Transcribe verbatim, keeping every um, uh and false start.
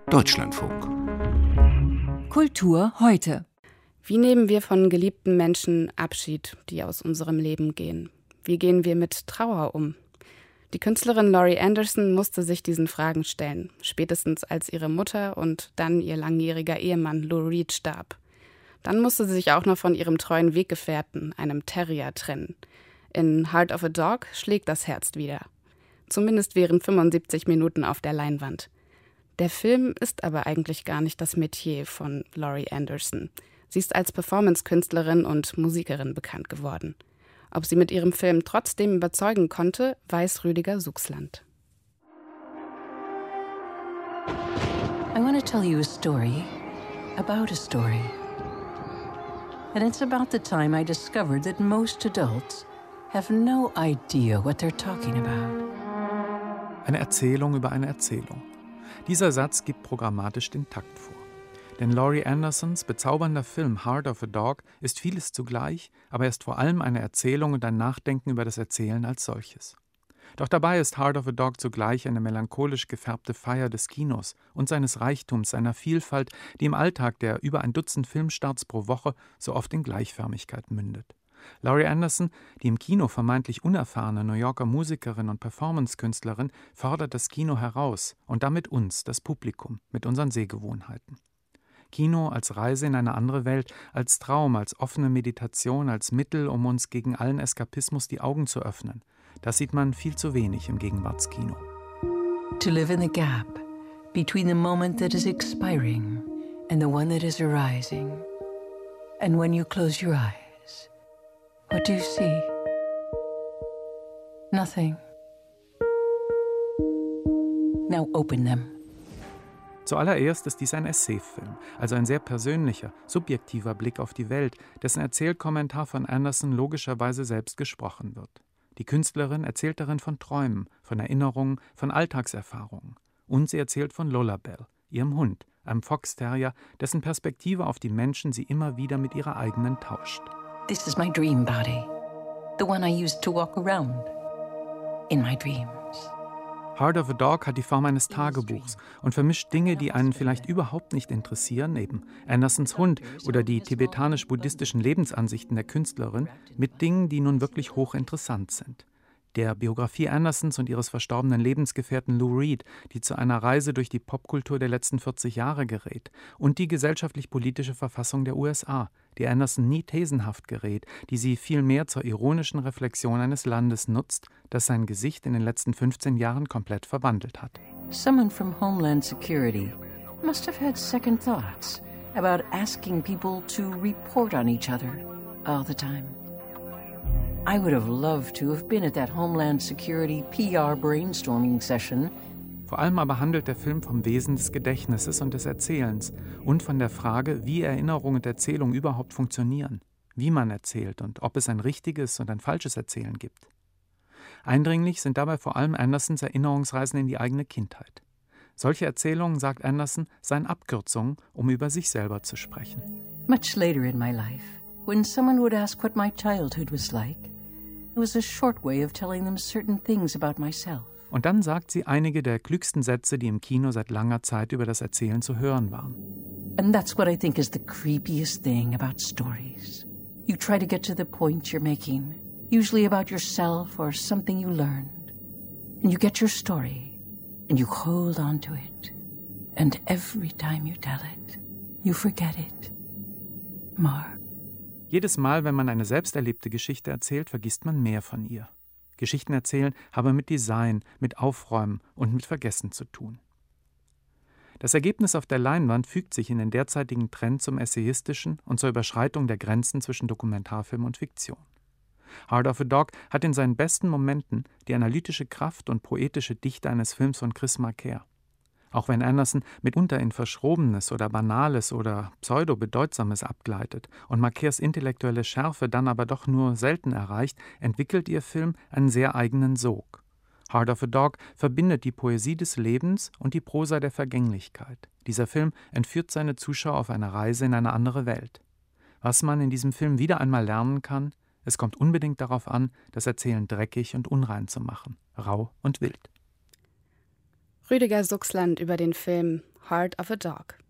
Deutschlandfunk. Kultur heute. Wie nehmen wir von geliebten Menschen Abschied, die aus unserem Leben gehen? Wie gehen wir mit Trauer um? Die Künstlerin Laurie Anderson musste sich diesen Fragen stellen, spätestens als ihre Mutter und dann ihr langjähriger Ehemann Lou Reed starb. Dann musste sie sich auch noch von ihrem treuen Weggefährten, einem Terrier, trennen. In Heart of a Dog schlägt das Herz wieder. Zumindest während fünfundsiebzig Minuten auf der Leinwand. Der Film ist aber eigentlich gar nicht das Metier von Laurie Anderson. Sie ist als Performance-Künstlerin und Musikerin bekannt geworden. Ob sie mit ihrem Film trotzdem überzeugen konnte, weiß Rüdiger Suchsland. I want to tell you a story about a story. And it's about the time I discovered that most adults have no idea what they're talking about. Eine Erzählung über eine Erzählung. Dieser Satz gibt programmatisch den Takt vor. Denn Laurie Andersons bezaubernder Film Heart of a Dog ist vieles zugleich, aber er ist vor allem eine Erzählung und ein Nachdenken über das Erzählen als solches. Doch dabei ist Heart of a Dog zugleich eine melancholisch gefärbte Feier des Kinos und seines Reichtums, seiner Vielfalt, die im Alltag der über ein Dutzend Filmstarts pro Woche so oft in Gleichförmigkeit mündet. Laurie Anderson, die im Kino vermeintlich unerfahrene New Yorker Musikerin und Performance-Künstlerin, fordert das Kino heraus und damit uns, das Publikum, mit unseren Sehgewohnheiten. Kino als Reise in eine andere Welt, als Traum, als offene Meditation, als Mittel, um uns gegen allen Eskapismus die Augen zu öffnen. Das sieht man viel zu wenig im Gegenwartskino. To live in the gap between the moment that is expiring and the one that is arising. And when you close your eyes, what do you see? Nothing. Now open them. Zuallererst ist dies ein Essayfilm, also ein sehr persönlicher, subjektiver Blick auf die Welt, dessen Erzählkommentar von Anderson logischerweise selbst gesprochen wird. Die Künstlerin erzählt darin von Träumen, von Erinnerungen, von Alltagserfahrungen. Und sie erzählt von Lullabelle, ihrem Hund, einem Fox-Terrier, dessen Perspektive auf die Menschen sie immer wieder mit ihrer eigenen tauscht. This is my dream body, the one I used to walk around in my dreams. Heart of a Dog hat die Form eines Tagebuchs und vermischt Dinge, die einen vielleicht überhaupt nicht interessieren, eben Andersons Hund oder die tibetanisch-buddhistischen Lebensansichten der Künstlerin, mit Dingen, die nun wirklich hochinteressant sind. Der Biografie Andersons und ihres verstorbenen Lebensgefährten Lou Reed, die zu einer Reise durch die Popkultur der letzten vierzig Jahre gerät, und die gesellschaftlich-politische Verfassung der U S A, die Anderson nie thesenhaft gerät, die sie vielmehr zur ironischen Reflexion eines Landes nutzt, das sein Gesicht in den letzten fünfzehn Jahren komplett verwandelt hat. Someone from Homeland Security must have had second thoughts about asking people to report on each other all the time. I would have loved to have been at that Homeland Security P R brainstorming session. Vor allem aber handelt der Film vom Wesen des Gedächtnisses und des Erzählens und von der Frage, wie Erinnerung und Erzählung überhaupt funktionieren, wie man erzählt und ob es ein richtiges und ein falsches Erzählen gibt. Eindringlich sind dabei vor allem Andersons Erinnerungsreisen in die eigene Kindheit. Solche Erzählungen, sagt Anderson, seien Abkürzungen, um über sich selber zu sprechen. Much later in my life, when someone would ask what my childhood was like, it was a short way of telling them certain things about myself. Und dann sagt sie einige der klügsten Sätze, die im Kino seit langer Zeit über das Erzählen zu hören waren. And that's what I think is the creepiest thing about stories. You try to get to the point you're making, usually about yourself or something you learned. And you get your story, and you hold on to it. And every time you tell it, you forget it more. Jedes Mal, wenn man eine selbst erlebte Geschichte erzählt, vergisst man mehr von ihr. Geschichten erzählen habe mit Design, mit Aufräumen und mit Vergessen zu tun. Das Ergebnis auf der Leinwand fügt sich in den derzeitigen Trend zum Essayistischen und zur Überschreitung der Grenzen zwischen Dokumentarfilm und Fiktion. Heart of a Dog hat in seinen besten Momenten die analytische Kraft und poetische Dichte eines Films von Chris Marker. Auch wenn Anderson mitunter in Verschrobenes oder Banales oder Pseudo-Bedeutsames abgleitet und Markers intellektuelle Schärfe dann aber doch nur selten erreicht, entwickelt ihr Film einen sehr eigenen Sog. Heart of a Dog verbindet die Poesie des Lebens und die Prosa der Vergänglichkeit. Dieser Film entführt seine Zuschauer auf eine Reise in eine andere Welt. Was man in diesem Film wieder einmal lernen kann, es kommt unbedingt darauf an, das Erzählen dreckig und unrein zu machen, rau und wild. Rüdiger Suchsland über den Film Heart of a Dog.